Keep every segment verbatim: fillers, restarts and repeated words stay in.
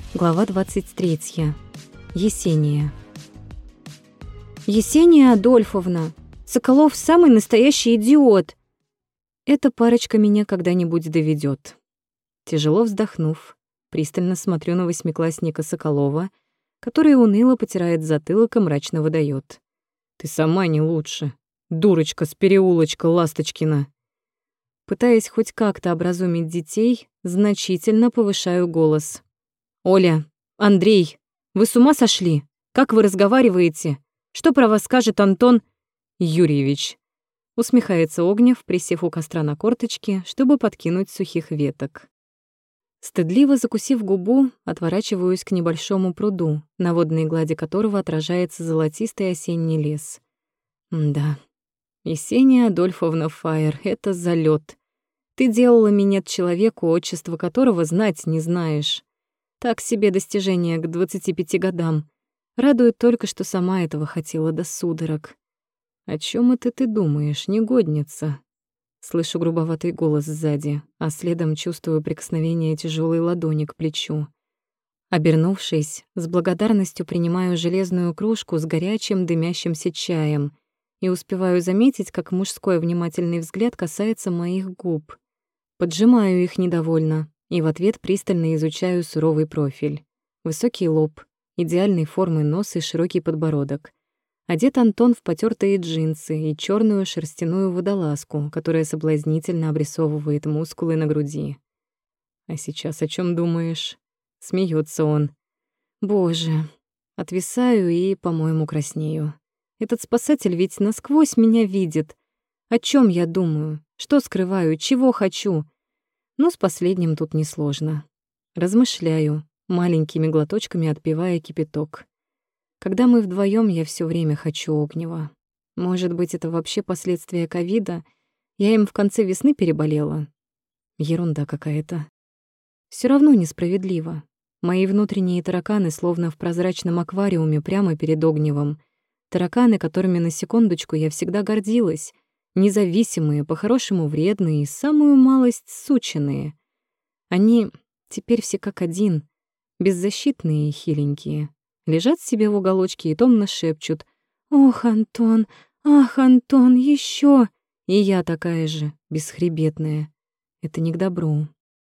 Глава двадцать третья. Есения. «Есения Адольфовна! Соколов самый настоящий идиот!» Эта парочка меня когда-нибудь доведёт. Тяжело вздохнув, пристально смотрю на восьмиклассника Соколова, который уныло потирает затылок и мрачно выдаёт: «Ты сама не лучше. Дурочка с переулочка Ласточкина». Пытаясь хоть как-то образумить детей, значительно повышаю голос. «Оля, Андрей, вы с ума сошли? Как вы разговариваете? Что про вас скажет Антон Юрьевич?» Усмехается Огнев, присев у костра на корточки, чтобы подкинуть сухих веток. Стыдливо закусив губу, отворачиваюсь к небольшому пруду, на водной глади которого отражается золотистый осенний лес. Да, Есения Адольфовна Фаер — это залет. Ты делала меня человеку, отчество которого знать не знаешь. Так себе достижение к двадцати пяти годам. Радует только, что сама этого хотела до судорог. «О чем это ты думаешь, негодница?» Слышу грубоватый голос сзади, а следом чувствую прикосновение тяжелой ладони к плечу. Обернувшись, с благодарностью принимаю железную кружку с горячим дымящимся чаем и успеваю заметить, как мужской внимательный взгляд касается моих губ. Поджимаю их недовольно и в ответ пристально изучаю суровый профиль. Высокий лоб, идеальной формы нос и широкий подбородок. Одет Антон в потёртые джинсы и чёрную шерстяную водолазку, которая соблазнительно обрисовывает мускулы на груди. «А сейчас о чём думаешь?» — смеётся он. «Боже!» Отвисаю и, по-моему, краснею. Этот спасатель ведь насквозь меня видит. О чём я думаю? Что скрываю? Чего хочу? Ну, с последним тут несложно. Размышляю, маленькими глоточками отпивая кипяток. Когда мы вдвоём, я всё время хочу Огнева. Может быть, это вообще последствия ковида? Я им в конце весны переболела? Ерунда какая-то. Всё равно несправедливо. Мои внутренние тараканы словно в прозрачном аквариуме прямо перед Огневом. Тараканы, которыми на секундочку я всегда гордилась. Независимые, по-хорошему вредные и самую малость сученные. Они теперь все как один, беззащитные и хиленькие. Лежат себе в уголочке и томно шепчут: «Ох, Антон, ах, Антон, ещё!» И я такая же, бесхребетная. Это не к добру.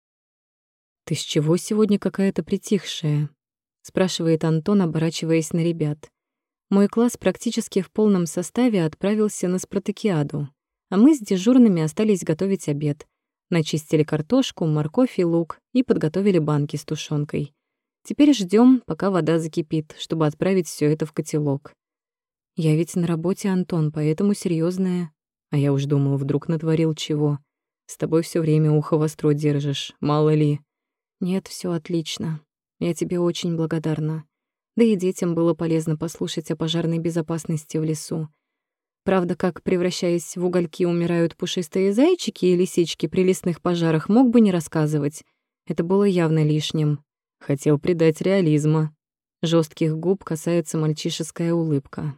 «Ты с чего сегодня какая-то притихшая?» — спрашивает Антон, оборачиваясь на ребят. Мой класс практически в полном составе отправился на спартакиаду, а мы с дежурными остались готовить обед. Начистили картошку, морковь и лук и подготовили банки с тушёнкой. Теперь ждём, пока вода закипит, чтобы отправить всё это в котелок. Я ведь на работе, Антон, поэтому серьёзная. А я уж думал, вдруг натворил чего. С тобой всё время ухо востро держишь, мало ли. Нет, всё отлично. Я тебе очень благодарна. Да и детям было полезно послушать о пожарной безопасности в лесу. Правда, как, превращаясь в угольки, умирают пушистые зайчики и лисички при лесных пожарах, мог бы не рассказывать. Это было явно лишним. Хотел придать реализма. Жёстких губ касается мальчишеская улыбка.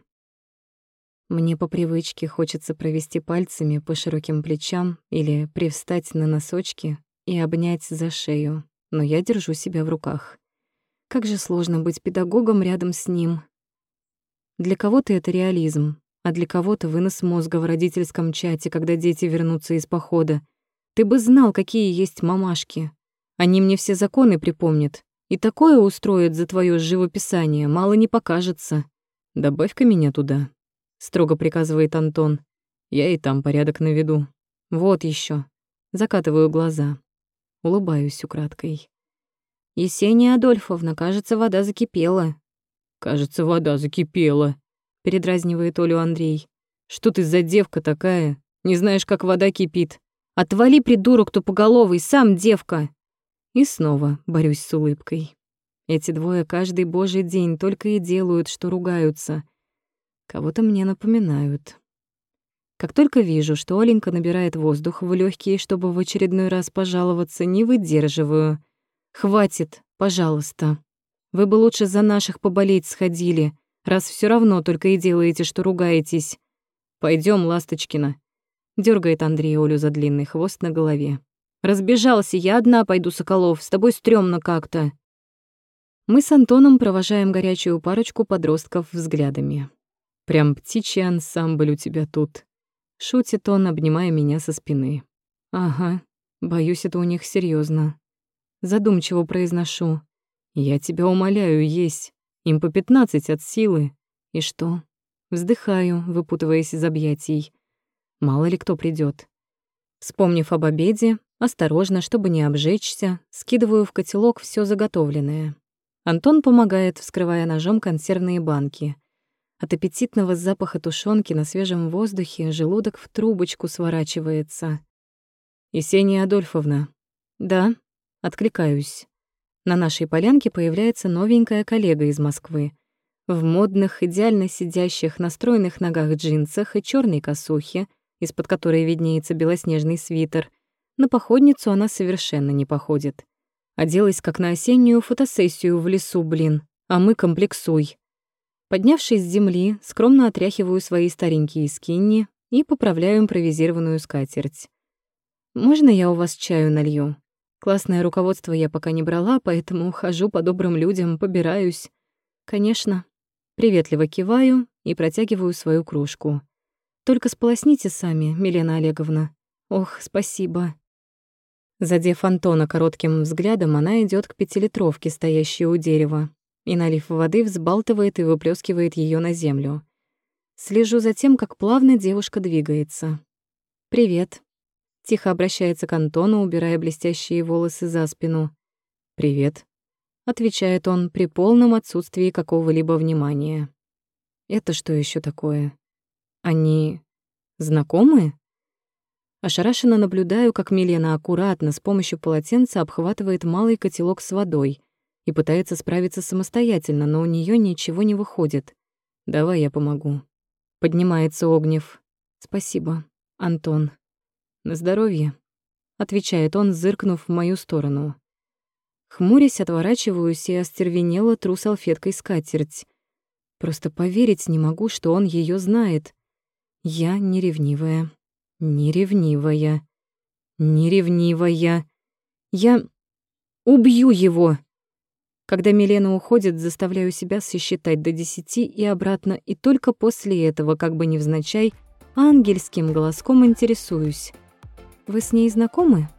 Мне по привычке хочется провести пальцами по широким плечам или привстать на носочки и обнять за шею, но я держу себя в руках. Как же сложно быть педагогом рядом с ним. Для кого-то это реализм, а для кого-то вынос мозга в родительском чате, когда дети вернутся из похода. Ты бы знал, какие есть мамашки. Они мне все законы припомнят. И такое устроят за твоё живописание, мало не покажется. «Добавь-ка меня туда», — строго приказывает Антон. «Я и там порядок наведу». Вот ещё. Закатываю глаза. Улыбаюсь украдкой. «Есения Адольфовна, кажется, вода закипела». «Кажется, вода закипела», — передразнивает Олю Андрей. «Что ты за девка такая? Не знаешь, как вода кипит? Отвали, придурок тупоголовый, сам девка!» И снова борюсь с улыбкой. Эти двое каждый божий день только и делают, что ругаются. Кого-то мне напоминают. Как только вижу, что Оленька набирает воздух в лёгкие, чтобы в очередной раз пожаловаться, не выдерживаю. «Хватит, пожалуйста. Вы бы лучше за наших поболеть сходили, раз всё равно только и делаете, что ругаетесь. Пойдём, Ласточкина», — дёргает Андрей Олю за длинный хвост на голове. «Разбежался, я одна пойду, Соколов, с тобой стрёмно как-то». Мы с Антоном провожаем горячую парочку подростков взглядами. «Прям птичий ансамбль у тебя тут», — шутит он, обнимая меня со спины. «Ага, боюсь, это у них серьезно. Задумчиво произношу. «Я тебя умоляю, есть. Им по пятнадцать от силы». «И что?» Вздыхаю, выпутываясь из объятий. Мало ли кто придет. Вспомнив об обеде, осторожно, чтобы не обжечься, скидываю в котелок все заготовленное. Антон помогает, вскрывая ножом консервные банки. От аппетитного запаха тушенки на свежем воздухе желудок в трубочку сворачивается. «Есения Адольфовна». «Да», — откликаюсь. На нашей полянке появляется новенькая коллега из Москвы. В модных, идеально сидящих на стройных ногах джинсах и черной косухе, из-под которой виднеется белоснежный свитер. На походницу она совершенно не походит. Оделась, как на осеннюю фотосессию в лесу, блин, а мы комплексуй. Поднявшись с земли, скромно отряхиваю свои старенькие скинни и поправляю импровизированную скатерть. «Можно я у вас чаю налью? Классное руководство я пока не брала, поэтому хожу по добрым людям, побираюсь». «Конечно». Приветливо киваю и протягиваю свою кружку. «Только сполосните сами, Милена Олеговна». «Ох, спасибо». Задев Антона коротким взглядом, она идет к пятилитровке, стоящей у дерева, и, налив воды, взбалтывает и выплескивает ее на землю. Слежу за тем, как плавно девушка двигается. «Привет». Тихо обращается к Антону, убирая блестящие волосы за спину. «Привет», — отвечает он при полном отсутствии какого-либо внимания. «Это что еще такое? Они знакомы?» Ошарашенно наблюдаю, как Милена аккуратно с помощью полотенца обхватывает малый котелок с водой и пытается справиться самостоятельно, но у нее ничего не выходит. «Давай я помогу». Поднимается Огнев. «Спасибо, Антон». «На здоровье», — отвечает он, зыркнув в мою сторону. Хмурясь, отворачиваюсь и остервенело тру салфеткой скатерть. Просто поверить не могу, что он ее знает. Я не ревнивая, не ревнивая, не ревнивая. Я убью его. Когда Милена уходит, заставляю себя сосчитать до десяти и обратно, и только после этого, как бы невзначай, ангельским голоском интересуюсь. «Вы с ней знакомы?»